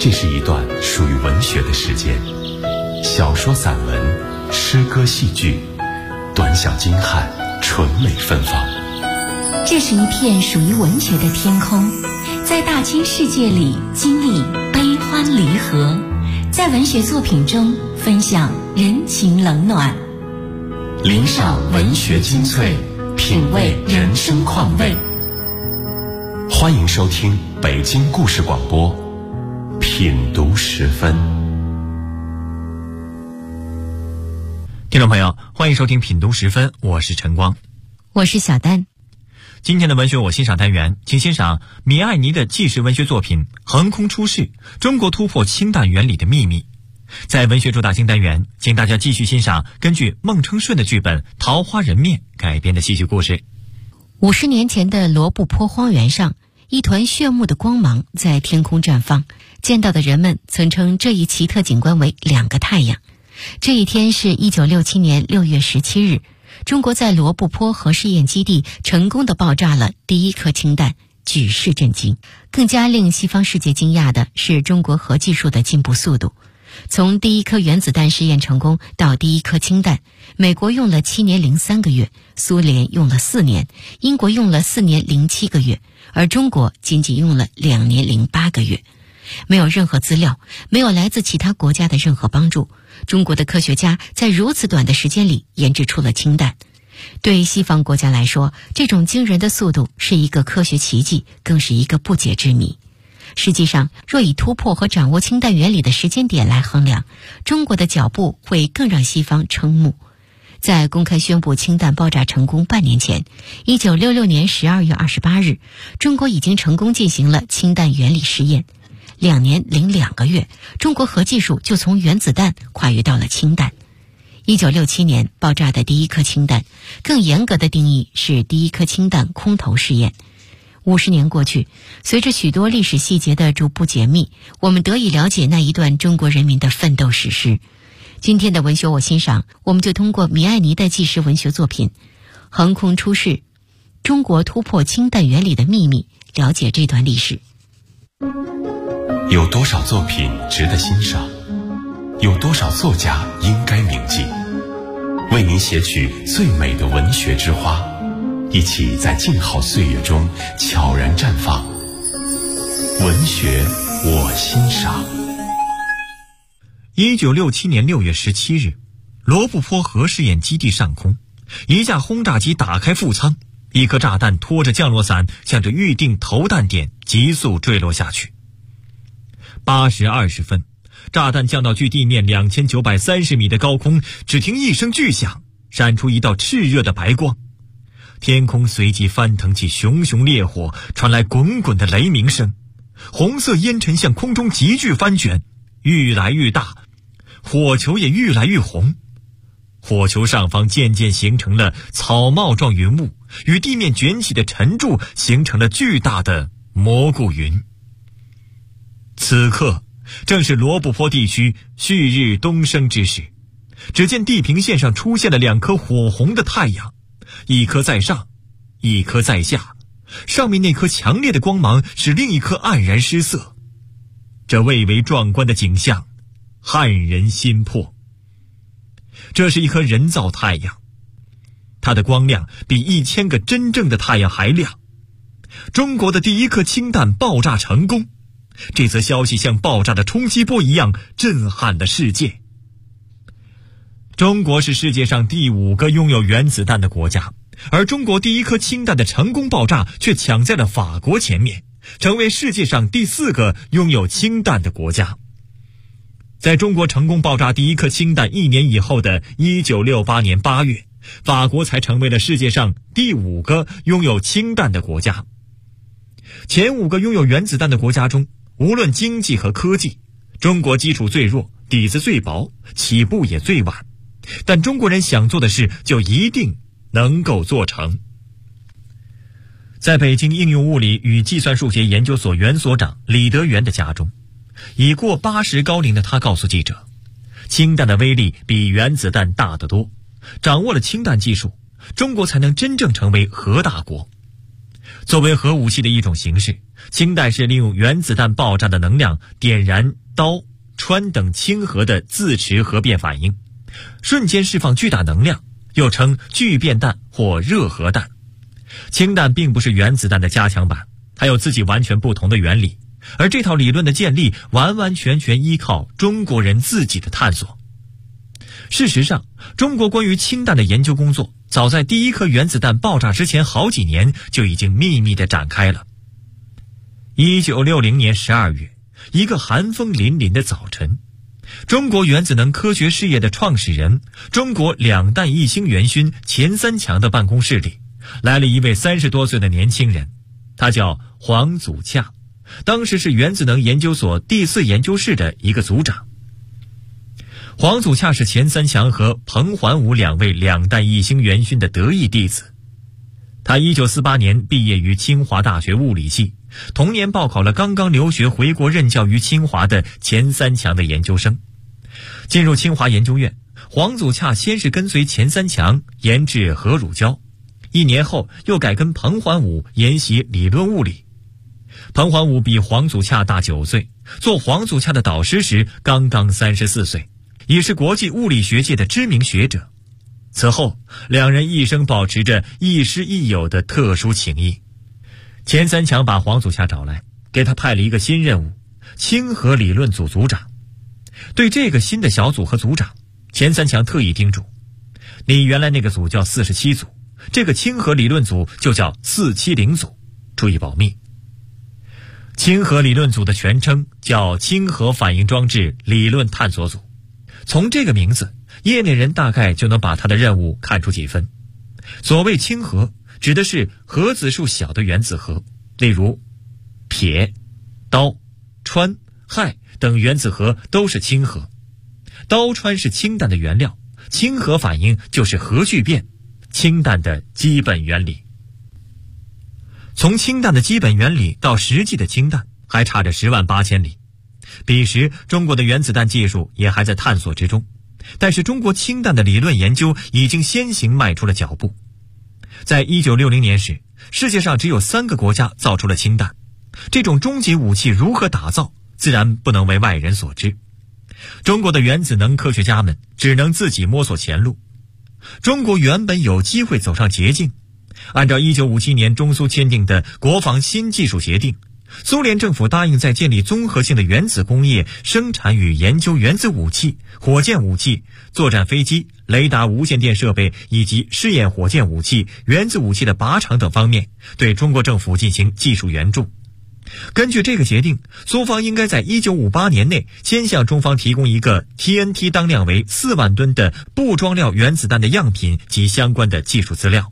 这是一段属于文学的时间，小说、散文、诗歌、戏剧，短小精悍，纯美芬芳。 这是一片属于文学的天空，在大千世界里经历悲欢离合，在文学作品中分享人情冷暖， 领赏文学精粹，品味人生况味。欢迎收听北京故事广播品读时分。 听众朋友，欢迎收听品读时分，我是陈光， 我是小丹。 今天的文学我欣赏单元，请欣赏米艾尼的纪实文学作品《横空出世：中国突破氢弹原理的秘密》。在文学主打星单元，请大家继续欣赏根据孟称顺的剧本《桃花人面》改编的戏剧故事。 50年前的罗布泊荒原上，一团炫目的光芒在天空绽放，见到的人们曾称这一奇特景观为2个太阳。这一天是1967年6月17日，中国在罗布泊核试验基地成功地爆炸了第一颗氢弹，举世震惊。更加令西方世界惊讶的是中国核技术的进步速度。从第一颗原子弹试验成功到第一颗氢弹，美国用了7年03个月，苏联用了4年，英国用了4年07个月，而中国仅仅用了2年08个月。没有任何资料，没有来自其他国家的任何帮助，中国的科学家在如此短的时间里研制出了氢弹。对西方国家来说，这种惊人的速度是一个科学奇迹，更是一个不解之谜。实际上，若以突破和掌握氢弹原理的时间点来衡量，中国的脚步会更让西方瞠目。在公开宣布氢弹爆炸成功半年前，1966年12月28日，中国已经成功进行了氢弹原理实验。2年02个月，中国核技术就从原子弹跨越到了氢弹。1967年爆炸的第一颗氢弹，更严格的定义是第一颗氢弹空投试验。50年过去，随着许多历史细节的逐步解密，我们得以了解那一段中国人民的奋斗史诗。今天的文学我欣赏，我们就通过米艾尼的纪实文学作品《横空出世：中国突破氢弹原理的秘密》，了解这段历史。 有多少作品值得欣赏？有多少作家应该铭记？为您写取最美的文学之花，一起在静好岁月中悄然绽放。文学我欣赏。 1967年6月17日，罗布泊核试验基地上空，一架轰炸机打开副舱，一颗炸弹拖着降落伞向着预定投弹点急速坠落下去。8时20分，炸弹降到距地面2930米的高空，只听一声巨响，闪出一道炽热的白光，天空随即翻腾起熊熊烈火，传来滚滚的雷鸣声，红色烟尘向空中急剧翻卷，愈来愈大，火球也愈来愈红。火球上方渐渐形成了草帽状云雾，与地面卷起的尘柱形成了巨大的蘑菇云。此刻正是罗布泊地区旭日东升之时，只见地平线上出现了2颗火红的太阳，一颗在上，一颗在下，上面那颗强烈的光芒使另一颗黯然失色。这蔚为壮观的景象撼人心魄。这是一颗人造太阳，它的光亮比1000个真正的太阳还亮。中国的第一颗氢弹爆炸成功，这则消息像爆炸的冲击波一样震撼了世界。中国是世界上第5个拥有原子弹的国家，而中国第一颗氢弹的成功爆炸却抢在了法国前面，成为世界上第4个拥有氢弹的国家。在中国成功爆炸第一颗氢弹1年以后的1968年8月，法国才成为了世界上第5个拥有氢弹的国家。前5个拥有原子弹的国家中，无论经济和科技，中国基础最弱，底子最薄，起步也最晚，但中国人想做的事就一定能够做成。在北京应用物理与计算数学研究所原所长李德元的家中，已过80高龄的他告诉记者，氢弹的威力比原子弹大得多，掌握了氢弹技术，中国才能真正成为核大国。作为核武器的一种形式， 清代是利用原子弹爆炸的能量点燃氘、氚等氢核的自持核变反应，瞬间释放巨大能量，又称聚变弹或热核弹。氢弹并不是原子弹的加强版，它有自己完全不同的原理，而这套理论的建立完完全全依靠中国人自己的探索。事实上，中国关于氢弹的研究工作早在第一颗原子弹爆炸之前好几年就已经秘密地展开了。1960年12月，一个寒风凛凛的早晨，中国原子能科学事业的创始人、中国2弹一星元勋钱三强的办公室里来了一位30多岁的年轻人，他叫黄祖洽，当时是原子能研究所第4研究室的一个组长。黄祖洽是钱三强和彭桓武2位2弹一星元勋的得意弟子。他1948年毕业于清华大学物理系，同年报考了刚刚留学回国任教于清华的钱三强的研究生。进入清华研究院，黄祖洽先是跟随钱三强研制核乳胶，1年后又改跟彭桓武研习理论物理。彭桓武比黄祖洽大9岁，做黄祖洽的导师时刚刚34岁，也是国际物理学界的知名学者。此后2人一生保持着亦师亦友的特殊情谊。钱三强把黄祖洽找来，给他派了一个新任务，氢核理论组组长。对这个新的小组和组长，钱三强特意叮嘱，你原来那个组叫47组，这个氢核理论组就叫470组，注意保密。氢核理论组的全称叫氢核反应装置理论探索组，从这个名字，业内人大概就能把他的任务看出几分。所谓氢核，指的是核子数小的原子核，例如撇、氘、氚、氦等原子核都是氢核。氘氚是氢弹的原料，氢核反应就是核聚变，氢弹的基本原理。从氢弹的基本原理到实际的氢弹还差着10万8千里。彼时中国的原子弹技术也还在探索之中，但是中国氢弹的理论研究已经先行迈出了脚步。在1960年时，世界上只有3个国家造出了氢弹，这种终极武器如何打造，自然不能为外人所知。中国的原子能科学家们只能自己摸索前路。中国原本有机会走上捷径，按照1957年中苏签订的国防新技术协定，苏联政府答应在建立综合性的原子工业、生产与研究原子武器、火箭武器、作战飞机、雷达无线电设备以及试验火箭武器、原子武器的靶场等方面，对中国政府进行技术援助。根据这个协定，苏方应该在1958年内先向中方提供一个 TNT 当量为4万吨的不装料原子弹的样品及相关的技术资料。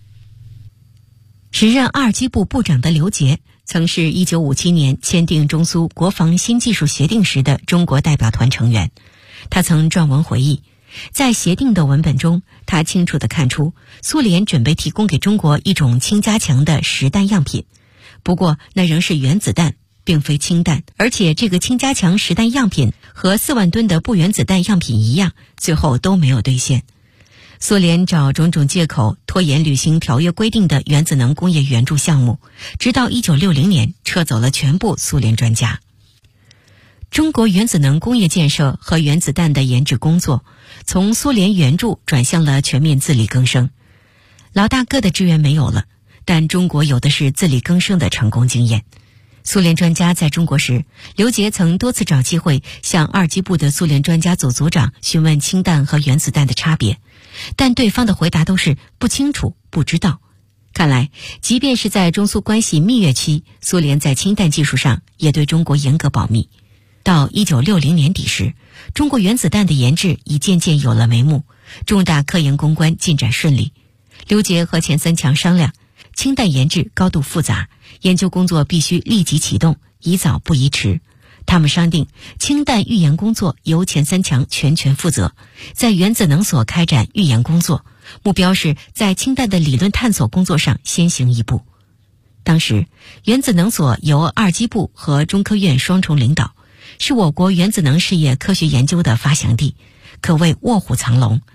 时任二机部部长的刘杰曾是1957年签订中苏国防新技术协定时的中国代表团成员。他曾撰文回忆，在协定的文本中，他清楚地看出苏联准备提供给中国一种氢加强的实弹样品，不过那仍是原子弹，并非氢弹，而且这个氢加强实弹样品和4万吨的不原子弹样品一样，最后都没有兑现。苏联找种种借口拖延履行条约规定的原子能工业援助项目，直到1960年撤走了全部苏联专家。中国原子能工业建设和原子弹的研制工作从苏联援助转向了全面自力更生。老大哥的支援没有了，但中国有的是自力更生的成功经验。苏联专家在中国时，刘杰曾多次找机会向二机部的苏联专家组组长询问氢弹和原子弹的差别，但对方的回答都是不清楚、不知道。看来，即便是在中苏关系蜜月期，苏联在氢弹技术上也对中国严格保密。到1960年底时，中国原子弹的研制已渐渐有了眉目，重大科研攻关进展顺利。刘杰和钱三强商量，氢弹研制高度复杂，研究工作必须立即启动，宜早不宜迟。他们商定，氢弹预研工作由钱三强全权负责，在原子能所开展预研工作，目标是在氢弹的理论探索工作上先行一步。当时，原子能所由二机部和中科院双重领导，是我国原子能事业科学研究的发祥地，可谓卧虎藏龙。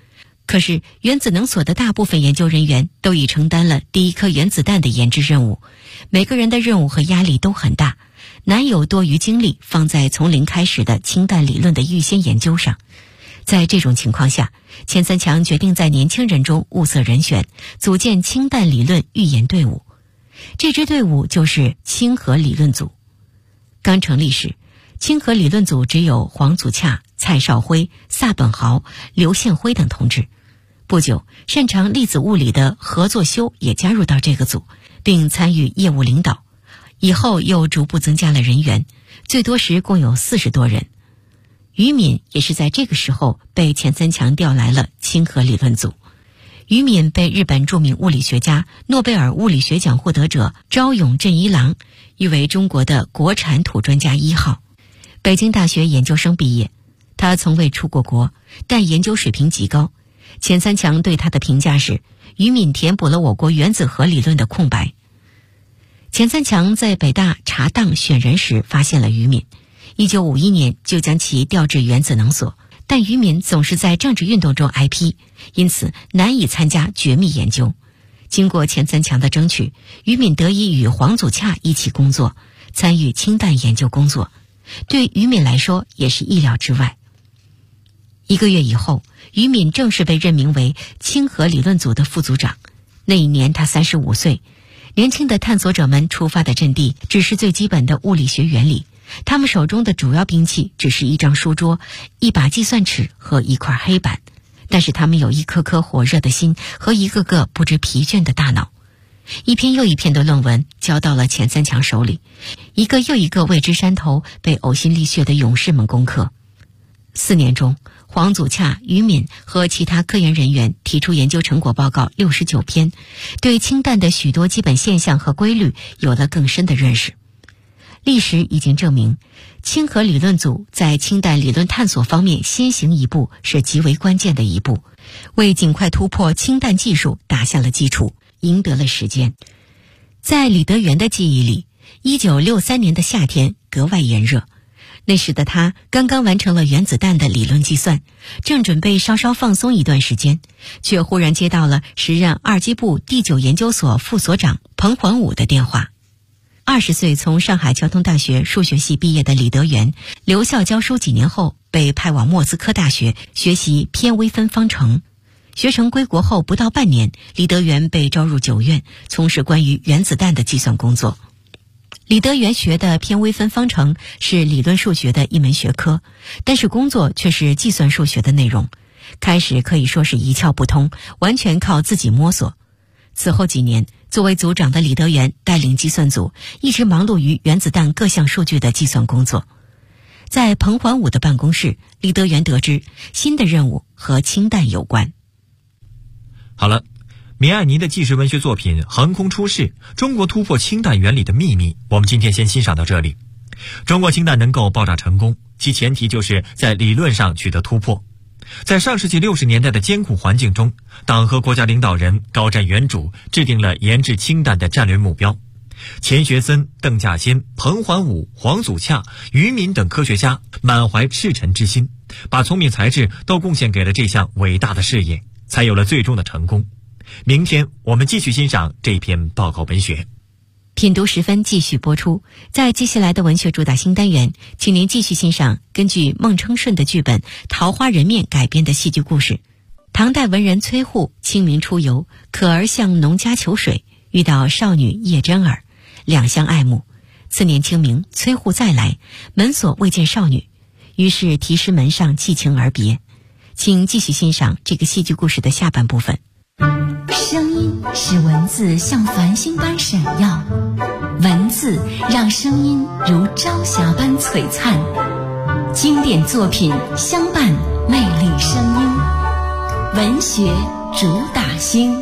可是原子能所的大部分研究人员都已承担了第一颗原子弹的研制任务，每个人的任务和压力都很大，难有多余精力放在从零开始的氢弹理论的预先研究上。在这种情况下，钱三强决定在年轻人中物色人选，组建氢弹理论预研队伍。这支队伍就是氢核理论组。刚成立时，氢核理论组只有黄祖洽、蔡少辉、萨本豪、刘宪辉等同志。不久，擅长粒子物理的何作修也加入到这个组，并参与业务领导。以后又逐步增加了人员，最多时共有40多人。于敏也是在这个时候被钱三强调来了氢核理论组。于敏被日本著名物理学家、诺贝尔物理学奖获得者朝永镇一郎誉为中国的国产土专家1号。北京大学研究生毕业，他从未出过国，但研究水平极高。钱三强对他的评价是，于敏填补了我国原子核理论的空白。钱三强在北大查档选人时发现了于敏，1951年就将其调至原子能所，但于敏总是在政治运动中挨批，因此难以参加绝密研究。经过钱三强的争取，于敏得以与黄祖洽一起工作，参与氢弹研究工作，对于敏来说也是意料之外。1个月以后，于敏正式被任命为氢核理论组的副组长。那一年他35岁。年轻的探索者们出发的阵地只是最基本的物理学原理，他们手中的主要兵器只是一张书桌、一把计算尺和一块黑板，但是他们有一颗颗火热的心和一个个不知疲倦的大脑。一篇又一篇的论文交到了钱三强手里，一个又一个未知山头被呕心沥血的勇士们攻克。4年中，黄祖洽、于敏和其他科研人员提出研究成果报告69篇，对氢弹的许多基本现象和规律有了更深的认识。历史已经证明，氢核理论组在氢弹理论探索方面先行一步是极为关键的一步，为尽快突破氢弹技术打下了基础，赢得了时间。在李德元的记忆里，1963年的夏天格外炎热。那时的他刚刚完成了原子弹的理论计算，正准备稍稍放松一段时间，却忽然接到了时任二机部第9研究所副所长彭桓武的电话。20岁从上海交通大学数学系毕业的李德元，留校教书几年后，被派往莫斯科大学学习偏微分方程。学成归国后不到半年，李德元被招入9院，从事关于原子弹的计算工作。李德元学的偏微分方程是理论数学的一门学科，但是工作却是计算数学的内容。开始可以说是一窍不通，完全靠自己摸索。此后几年，作为组长的李德元带领计算组，一直忙碌于原子弹各项数据的计算工作。在彭桓武的办公室，李德元得知新的任务和氢弹有关。 好了，米艾尼的纪实文学作品《横空出世：中国突破氢弹原理的秘密》，我们今天先欣赏到这里。中国氢弹能够爆炸成功，其前提就是在理论上取得突破。在上世纪60年代的艰苦环境中，党和国家领导人高瞻远瞩，制定了研制氢弹的战略目标。钱学森、邓稼先、彭桓武、黄祖洽、于敏等科学家满怀赤诚之心，把聪明才智都贡献给了这项伟大的事业，才有了最终的成功。明天我们继续欣赏这篇报告文学。 品读10分继续播出。在接下来的文学主打新单元，请您继续欣赏根据孟称顺的剧本《桃花人面》改编的戏剧故事。唐代文人崔护清明出游，可儿向农家求水，遇到少女叶真儿，两相爱慕。次年清明，崔护再来，门锁未见少女，于是题诗门上寄情而别。请继续欣赏这个戏剧故事的下半部分。 声音使文字像繁星般闪耀，文字让声音如朝霞般璀璨。经典作品相伴，魅力声音，文学主打星。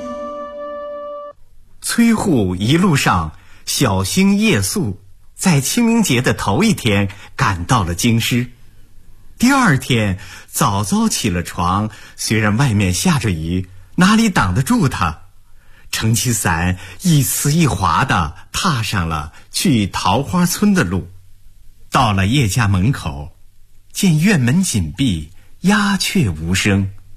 崔护一路上小心夜宿，在清明节的头一天赶到了京师。第二天早早起了床，虽然外面下着雨，哪里挡得住他？撑起伞，一呲一滑地踏上了去桃花村的路。到了叶家门口，见院门紧闭，鸦雀无声。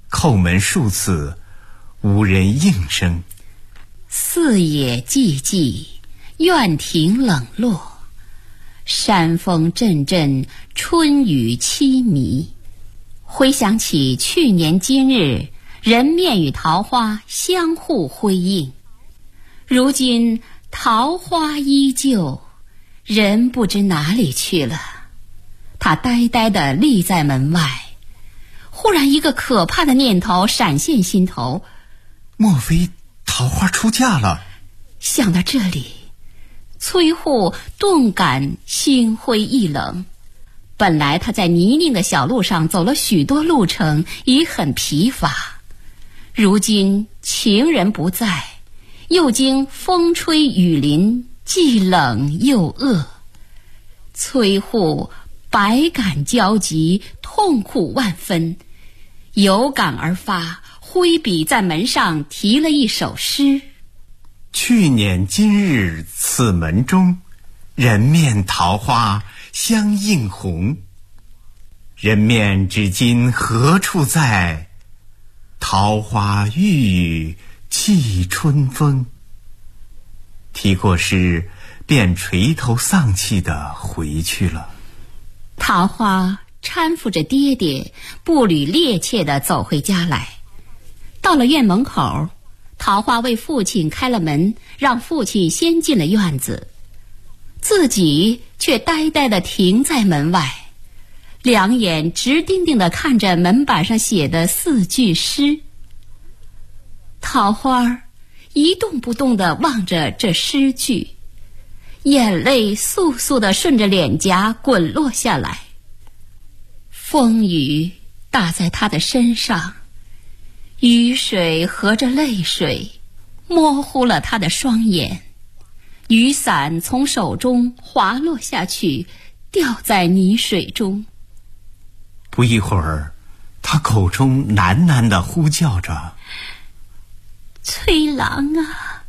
叩门数次，无人应声。 四野寂寂，院庭冷落，山风阵阵，春雨凄迷。回想起去年今日，人面与桃花相互辉映，如今桃花依旧，人不知哪里去了。他呆呆地立在门外，忽然一个可怕的念头闪现心头， 莫非桃花出嫁了？ 想到这里，崔护顿感心灰意冷。本来他在泥泞的小路上走了许多路程，已很疲乏，如今情人不在，又经风吹雨淋，既冷又饿，崔护百感交集，痛苦万分，有感而发，挥笔在门上题了一首诗： 去年今日此门中，人面桃花相映红。人面至今何处在？桃花郁郁寄春风。题过诗，便垂头丧气地回去了。 桃花搀扶着爹爹，步履趔趄地走回家来。到了院门口，桃花为父亲开了门，让父亲先进了院子，自己却呆呆地停在门外，两眼直盯盯地看着门板上写的4句诗。桃花一动不动地望着这诗句，眼泪簌簌地顺着脸颊滚落下来。风雨打在他的身上，雨水和着泪水模糊了他的双眼，雨伞从手中滑落下去，掉在泥水中。 不一会儿，他口中喃喃地呼叫着： 崔郎啊，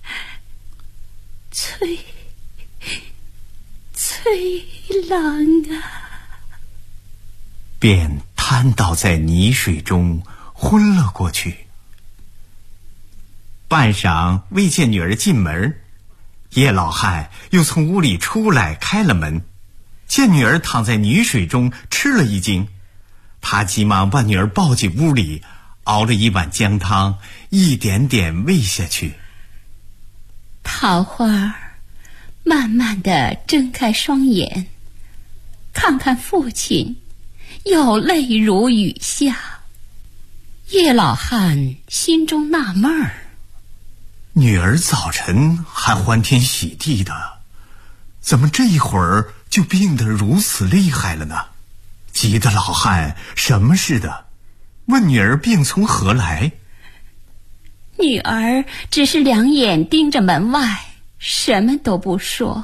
崔郎啊， 便瘫倒在泥水中昏了过去。半晌未见女儿进门，叶老汉又从屋里出来开了门，见女儿躺在泥水中，吃了一惊。他急忙把女儿抱进屋里，熬了一碗姜汤，一点点喂下去。 桃花慢慢地睁开双眼，看看父亲，又泪如雨下。叶老汉心中纳闷儿， 女儿早晨还欢天喜地的，怎么这一会儿就病得如此厉害了呢？急得老汉什么似的，问女儿病从何来。 女儿只是两眼盯着门外，什么都不说。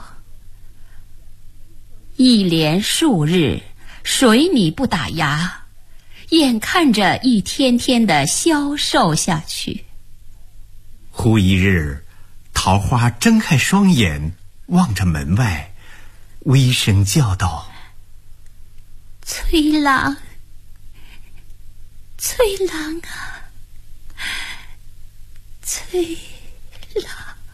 一连数日，水米不打牙，眼看着一天天的消瘦下去。 忽一日，桃花睁开双眼，望着门外，微声叫道： 崔郎，崔郎啊，崔郎。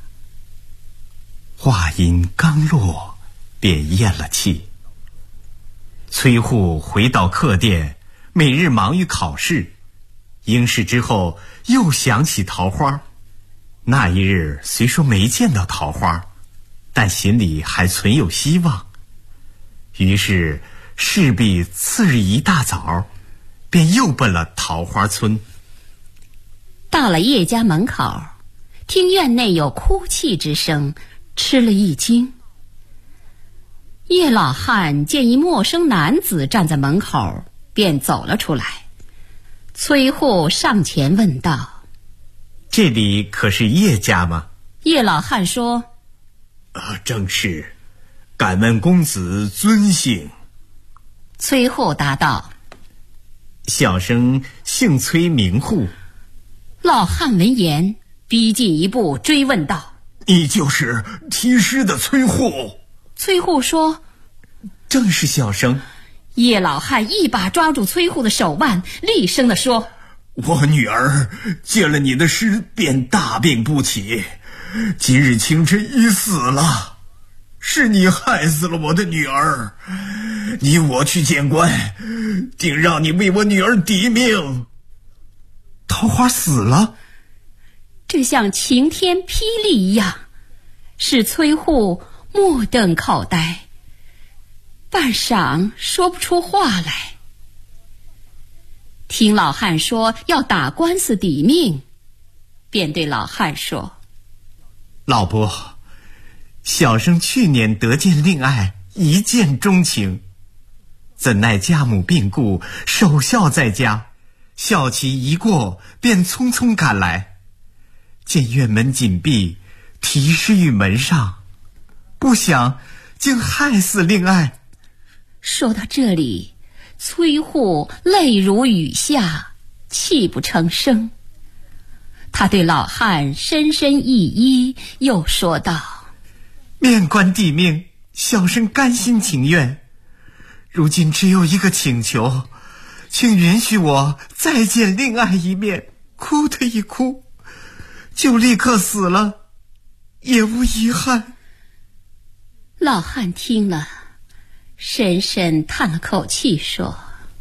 话音刚落，便咽了气。崔护回到客店，每日忙于考试。应试之后，又想起桃花。那一日虽说没见到桃花，但心里还存有希望。于是势必次日一大早，便又奔了桃花村。 到了叶家门口，听院内有哭泣之声，吃了一惊。叶老汉见一陌生男子站在门口，便走了出来。崔护上前问道： 这里可是叶家吗？ 叶老汉说： 正是，敢问公子尊姓？ 崔护答道： 小生姓崔名护。 老汉闻言，逼近一步追问道： 你就是题诗的崔护？ 崔护说： 正是小生。 叶老汉一把抓住崔护的手腕，厉声地说： 我女儿见了你的诗便大病不起，今日清晨已死了，是你害死了我的女儿。你我去见官，定让你为我女儿抵命。桃花死了？ 这像晴天霹雳一样，使崔护目瞪口呆，半晌说不出话来。听老汉说要打官司抵命，便对老汉说： 老伯，小生去年得见令爱，一见钟情，怎奈家母病故，守孝在家，孝期一过，便匆匆赶来，见院门紧闭，题诗于门上，不想竟害死令爱。 说到这里，崔护泪如雨下，泣不成声。他对老汉深深一揖，又说道： 面官抵命，小生甘心情愿。如今只有一个请求，请允许我再见令爱一面，哭他一哭，就立刻死了，也无遗憾。 老汉听了，深深叹了口气，说：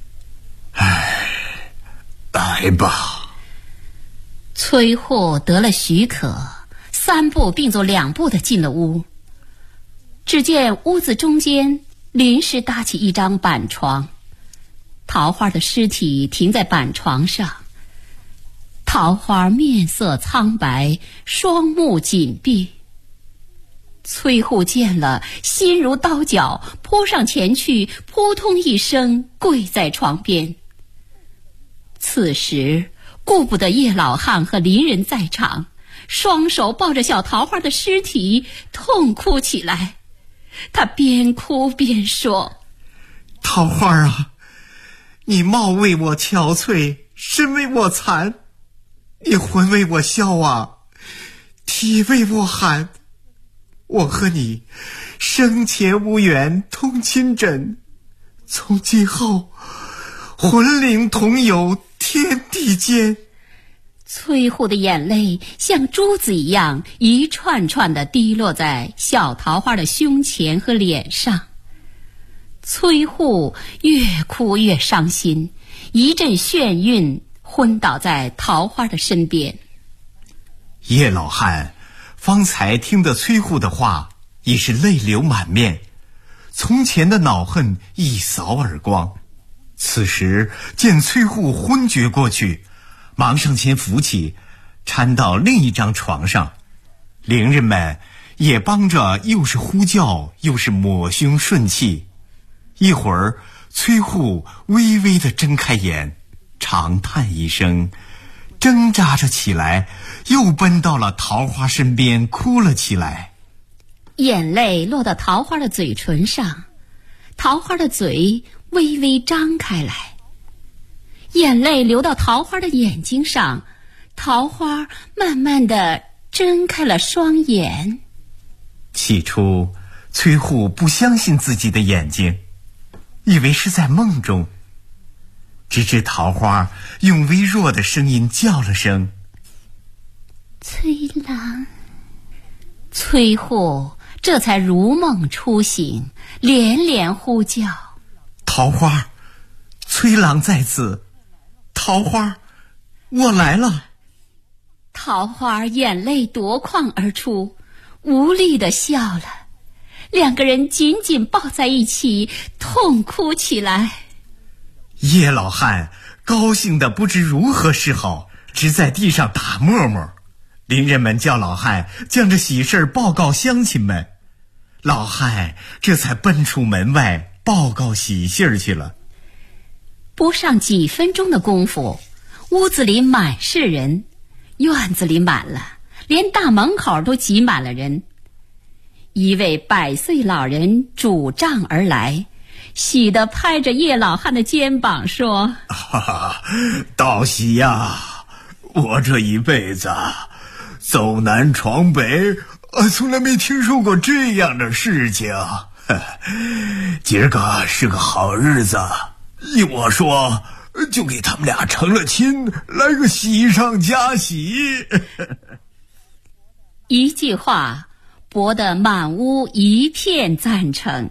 来吧。 崔护得了许可，3步并作2步地进了屋。只见屋子中间临时搭起一张板床，桃花的尸体停在板床上。桃花面色苍白，双目紧闭。崔护见了，心如刀绞，扑上前去，扑通一声跪在床边。此时顾不得叶老汉和邻人在场，双手抱着小桃花的尸体痛哭起来。他边哭边说： 桃花啊，你貌为我憔悴，身为我残，你魂为我消亡，体为我寒。我和你生前无缘同亲枕，从今后魂灵同游天地间。 崔护的眼泪像珠子一样一串串地滴落在小桃花的胸前和脸上。崔护越哭越伤心，一阵眩晕，昏倒在桃花的身边。 叶老汉方才听得崔护的话，已是泪流满面，从前的恼恨一扫而光。此时见崔护昏厥过去，忙上前扶起，搀到另一张床上。邻人们也帮着，又是呼叫，又是抹胸顺气。一会儿，崔护微微地睁开眼，长叹一声，挣扎着起来，又奔到了桃花身边，哭了起来。 眼泪落到桃花的嘴唇上，桃花的嘴微微张开来。眼泪流到桃花的眼睛上，桃花慢慢地睁开了双眼。 起初，崔护不相信自己的眼睛，以为是在梦中。直至桃花用微弱的声音叫了声： 崔郎。崔护这才如梦初醒，连连呼叫： 桃花，崔郎在此。桃花，我来了。 桃花眼泪夺眶而出，无力地笑了。2个人紧紧抱在一起，痛哭起来。 叶老汉高兴得不知如何是好，只在地上打沫沫。邻人们叫老汉将这喜事报告乡亲们，老汉这才奔出门外报告喜信去了。 不上几分钟的功夫，屋子里满是人，院子里满了，连大门口都挤满了人。一位100岁老人拄杖而来，喜地拍着叶老汉的肩膀说： 道喜呀，我这一辈子走南闯北，从来没听说过这样的事情。今儿个是个好日子，依我说， 就给他们俩成了亲，来个喜上加喜。 一句话博得满屋一片赞成。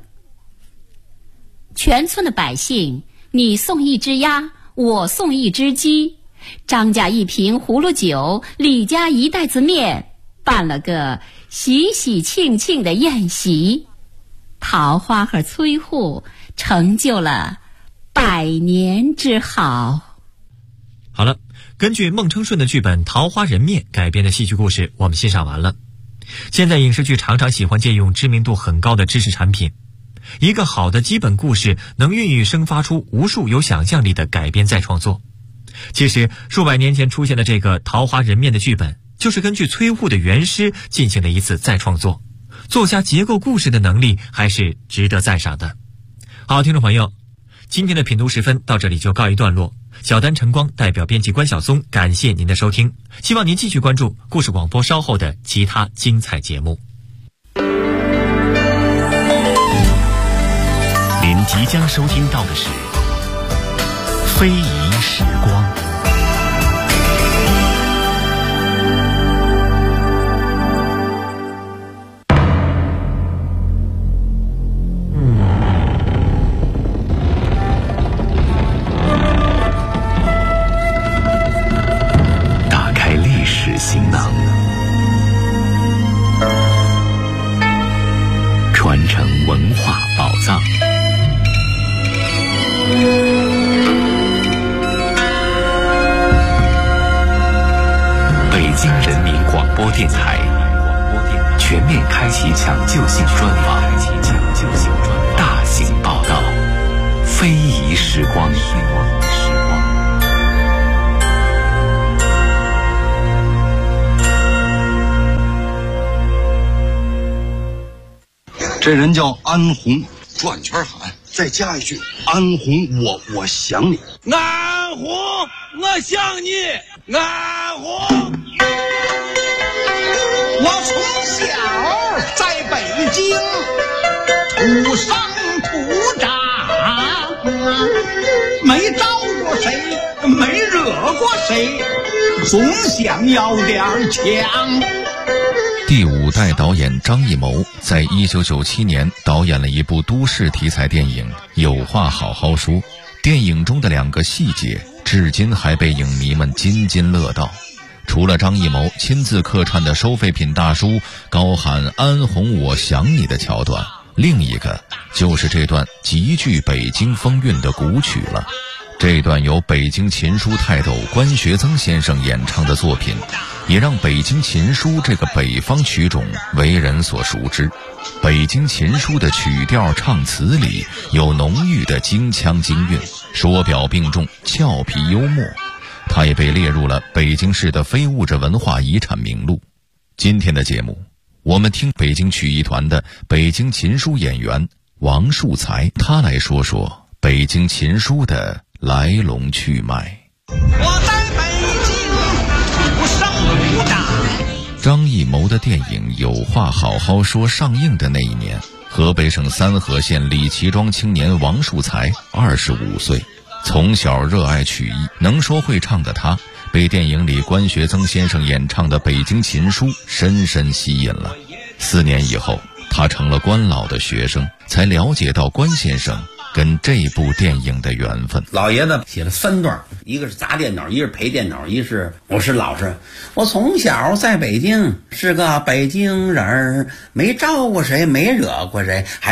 全村的百姓，你送一只鸭，我送一只鸡，张家一瓶葫芦酒，李家一袋子面，办了个喜喜庆庆的宴席。桃花和崔护成就了100年之好。 好了，根据孟称顺的剧本《桃花人面》改编的戏剧故事我们欣赏完了。现在影视剧常常喜欢借用知名度很高的知识产品，一个好的基本故事能孕育生发出无数有想象力的改编再创作。其实数百年前出现的这个《桃花人面》的剧本，就是根据崔护的原诗进行了一次再创作，作家结构故事的能力还是值得赞赏的。好，听众朋友，今天的品读时分到这里就告一段落。小丹晨光代表编辑关晓松，感谢您的收听，希望您继续关注故事广播稍后的其他精彩节目。 您即将收听到的是非遗时光。行囊，传承文化宝藏。北京人民广播电台全面开启抢救性专访，大型报道，非遗时光。 这人叫安红，转圈喊，再加一句安红，我想你。 安红，我想你。安红， 我从小在北京土生土长，没招过谁，没惹过谁，总想要点强。 第5代导演张艺谋在1997年导演了一部都市题材电影《有话好好说》，电影中的2个细节至今还被影迷们津津乐道。除了张艺谋亲自客串的收废品大叔高喊安红我想你的桥段，另一个就是这段极具北京风韵的古曲了。这段由北京琴书泰斗关学增先生演唱的作品，也让北京琴书这个北方曲种为人所熟知。北京琴书的曲调唱词里有浓郁的京腔京韵，说表并重，俏皮幽默。它也被列入了北京市的非物质文化遗产名录。今天的节目，我们听北京曲艺团的北京琴书演员王树才，他来说说北京琴书的来龙去脉。 我在北京土生土长。 张艺谋的电影《有话好好说》上映的那一年，河北省三河县李齐庄青年王树才25岁，从小热爱曲艺，能说会唱的他，被电影里关学增先生演唱的北京琴书深深吸引了。4年以后，他成了关老的学生，才了解到关先生跟这部电影的缘分。 老爷子写了3段，一个是砸电脑，一个是赔电脑，一是我是老实。我从小在北京是个北京人，没招过谁，没惹过谁，还